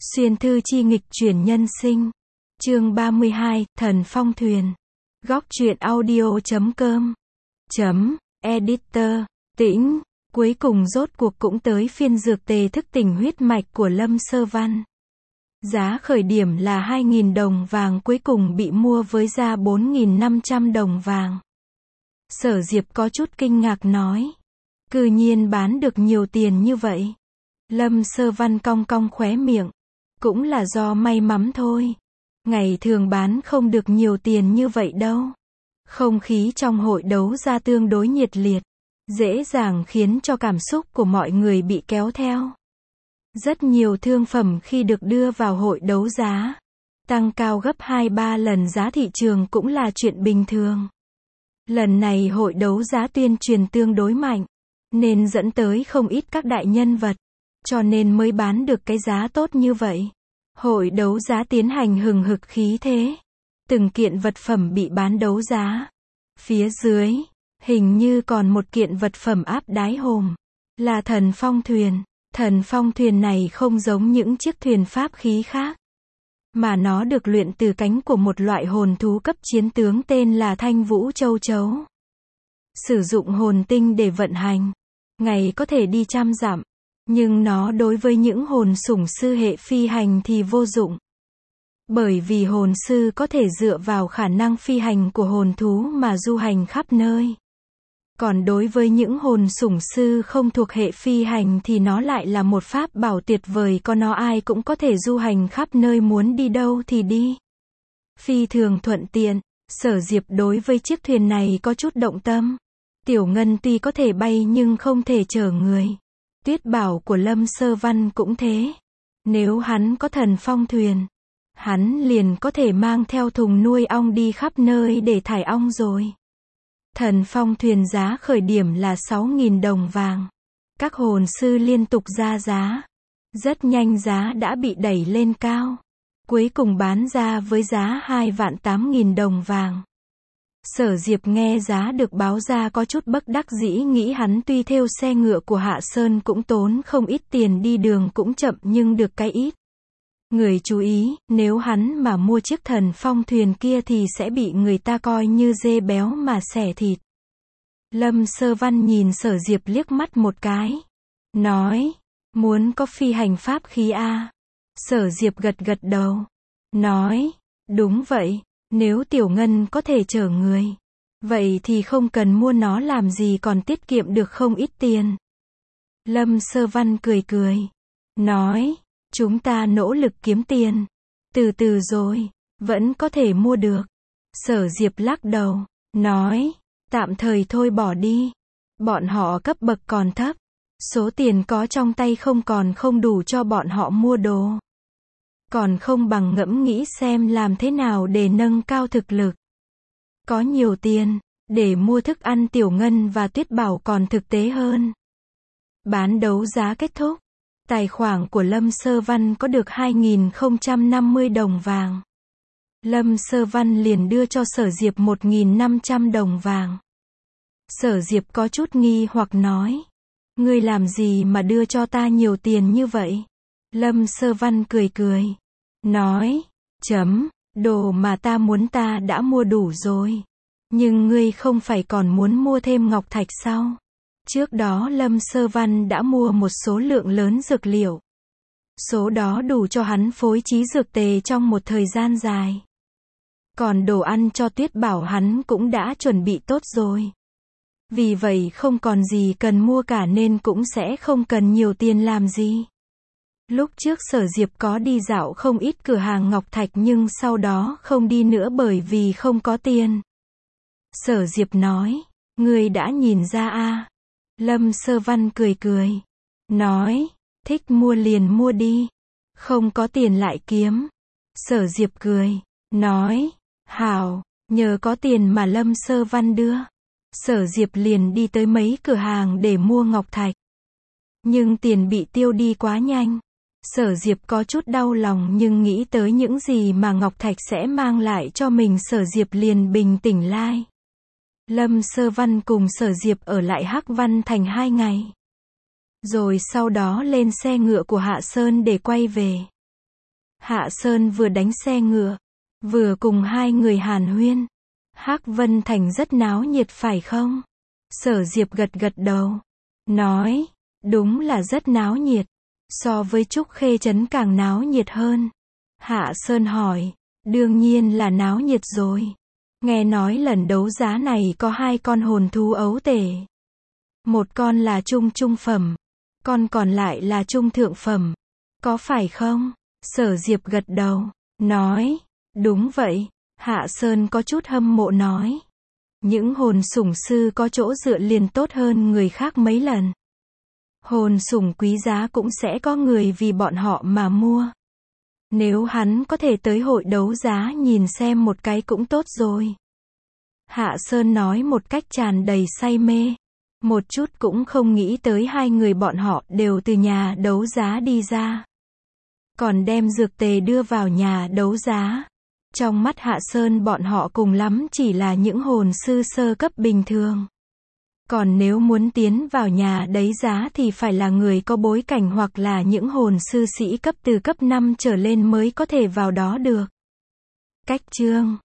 Xuyên thư chi nghịch chuyển nhân sinh. Chương 32, Thần Phong Thuyền. Góc truyện audio.com. Editor. Tĩnh. Cuối cùng rốt cuộc cũng tới phiên dược tề thức tỉnh huyết mạch của Lâm Sơ Văn. Giá khởi điểm là 2.000 đồng vàng, cuối cùng bị mua với giá 4.500 đồng vàng. Sở Diệp có chút kinh ngạc nói. Cư nhiên bán được nhiều tiền như vậy. Lâm Sơ Văn cong cong khóe miệng. Cũng là do may mắn thôi. Ngày thường bán không được nhiều tiền như vậy đâu. Không khí trong hội đấu giá tương đối nhiệt liệt. Dễ dàng khiến cho cảm xúc của mọi người bị kéo theo. Rất nhiều thương phẩm khi được đưa vào hội đấu giá, tăng cao gấp 2-3 lần giá thị trường cũng là chuyện bình thường. Lần này hội đấu giá tuyên truyền tương đối mạnh, nên dẫn tới không ít các đại nhân vật, cho nên mới bán được cái giá tốt như vậy. Hội đấu giá tiến hành hừng hực khí thế. Từng kiện vật phẩm bị bán đấu giá. Phía dưới, hình như còn một kiện vật phẩm áp đáy hòm, là Thần Phong Thuyền. Thần Phong Thuyền này không giống những chiếc thuyền pháp khí khác, mà nó được luyện từ cánh của một loại hồn thú cấp chiến tướng tên là Thanh Vũ Châu Chấu. Sử dụng hồn tinh để vận hành, ngày có thể đi 100 dặm, nhưng nó đối với những hồn sủng sư hệ phi hành thì vô dụng. Bởi vì hồn sư có thể dựa vào khả năng phi hành của hồn thú mà du hành khắp nơi. Còn đối với những hồn sủng sư không thuộc hệ phi hành thì nó lại là một pháp bảo tuyệt vời, có nó ai cũng có thể du hành khắp nơi, muốn đi đâu thì đi. Phi thường thuận tiện. Sở Diệp đối với chiếc thuyền này có chút động tâm. Tiểu Ngân tuy có thể bay nhưng không thể chở người. Tuyết Bảo của Lâm Sơ Văn cũng thế. Nếu hắn có Thần Phong Thuyền, hắn liền có thể mang theo thùng nuôi ong đi khắp nơi để thải ong rồi. Thần Phong Thuyền giá khởi điểm là 6.000 đồng vàng. Các hồn sư liên tục ra giá. Rất nhanh giá đã bị đẩy lên cao. Cuối cùng bán ra với giá 2.800.000 đồng vàng. Sở Diệp nghe giá được báo ra có chút bất đắc dĩ, nghĩ hắn tuy theo xe ngựa của Hạ Sơn cũng tốn không ít tiền, đi đường cũng chậm nhưng được cái ít. Người chú ý, nếu hắn mà mua chiếc Thần Phong Thuyền kia thì sẽ bị người ta coi như dê béo mà xẻ thịt. Lâm Sơ Văn nhìn Sở Diệp liếc mắt một cái. Nói, muốn có phi hành pháp khí à? Sở Diệp gật gật đầu. Nói, đúng vậy, nếu Tiểu Ngân có thể chở người, vậy thì không cần mua nó làm gì, còn tiết kiệm được không ít tiền. Lâm Sơ Văn cười cười. Nói, chúng ta nỗ lực kiếm tiền. Từ từ rồi, vẫn có thể mua được. Sở Diệp lắc đầu. Nói, tạm thời thôi bỏ đi. Bọn họ cấp bậc còn thấp. Số tiền có trong tay không đủ cho bọn họ mua đồ. Còn không bằng ngẫm nghĩ xem làm thế nào để nâng cao thực lực. Có nhiều tiền, để mua thức ăn Tiểu Ngân và Tuyết Bảo còn thực tế hơn. Bán đấu giá kết thúc. Tài khoản của Lâm Sơ Văn có được 2.050 đồng vàng. Lâm Sơ Văn liền đưa cho Sở Diệp 1.500 đồng vàng. Sở Diệp có chút nghi hoặc nói. Ngươi làm gì mà đưa cho ta nhiều tiền như vậy? Lâm Sơ Văn cười cười. Nói, đồ mà ta muốn ta đã mua đủ rồi. Nhưng ngươi không phải còn muốn mua thêm ngọc thạch sao? Trước đó Lâm Sơ Văn đã mua một số lượng lớn dược liệu. Số đó đủ cho hắn phối trí dược tề trong một thời gian dài. Còn đồ ăn cho Tuyết Bảo hắn cũng đã chuẩn bị tốt rồi. Vì vậy không còn gì cần mua cả nên cũng sẽ không cần nhiều tiền làm gì. Lúc trước Sở Diệp có đi dạo không ít cửa hàng ngọc thạch nhưng sau đó không đi nữa bởi vì không có tiền. Sở Diệp nói, ngươi đã nhìn ra à? Lâm Sơ Văn cười cười. Nói, thích mua liền mua đi. Không có tiền lại kiếm. Sở Diệp cười. Nói, hảo, nhờ có tiền mà Lâm Sơ Văn đưa. Sở Diệp liền đi tới mấy cửa hàng để mua ngọc thạch. Nhưng tiền bị tiêu đi quá nhanh. Sở Diệp có chút đau lòng nhưng nghĩ tới những gì mà ngọc thạch sẽ mang lại cho mình, Sở Diệp liền bình tĩnh lại. Lâm Sơ Văn cùng Sở Diệp ở lại Hắc Văn Thành 2 ngày. Rồi sau đó lên xe ngựa của Hạ Sơn để quay về. Hạ Sơn vừa đánh xe ngựa, vừa cùng hai người hàn huyên. Hắc Vân Thành rất náo nhiệt phải không? Sở Diệp gật gật đầu, nói, đúng là rất náo nhiệt, so với Trúc Khê Trấn càng náo nhiệt hơn. Hạ Sơn hỏi, đương nhiên là náo nhiệt rồi. Nghe nói lần đấu giá này có 2 con hồn thú ấu tể. Một con là trung phẩm, con còn lại là trung thượng phẩm. Có phải không? Sở Diệp gật đầu, nói, đúng vậy. Hạ Sơn có chút hâm mộ nói, những hồn sủng sư có chỗ dựa liền tốt hơn người khác mấy lần. Hồn sủng quý giá cũng sẽ có người vì bọn họ mà mua. Nếu hắn có thể tới hội đấu giá nhìn xem một cái cũng tốt rồi. Hạ Sơn nói một cách tràn đầy say mê. Một chút cũng không nghĩ tới hai người bọn họ đều từ nhà đấu giá đi ra. Còn đem dược tề đưa vào nhà đấu giá. Trong mắt Hạ Sơn bọn họ cùng lắm chỉ là những hồn sư sơ cấp bình thường. Còn nếu muốn tiến vào nhà đấu giá thì phải là người có bối cảnh hoặc là những hồn sư sĩ cấp từ cấp 5 trở lên mới có thể vào đó được. Cách chương